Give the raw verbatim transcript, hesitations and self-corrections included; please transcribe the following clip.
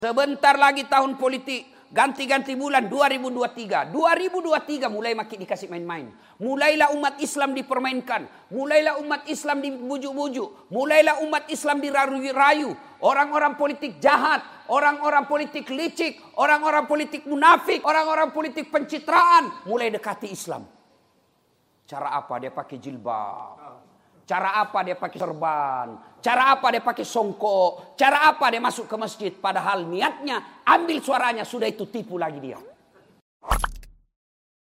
Sebentar lagi tahun politik, ganti-ganti bulan dua ribu dua puluh tiga. dua ribu dua puluh tiga mulai makin dikasih main-main. Mulailah umat Islam dipermainkan. Mulailah umat Islam dibujuk-bujuk. Mulailah umat Islam dirayu-rayu. Orang-orang politik jahat, orang-orang politik licik, orang-orang politik munafik, orang-orang politik pencitraan mulai dekati Islam. Cara apa? Dia pakai jilbab. Cara apa dia pakai serban? Cara apa dia pakai songkok? Cara apa dia masuk ke masjid? Padahal niatnya ambil suaranya, sudah itu tipu lagi dia.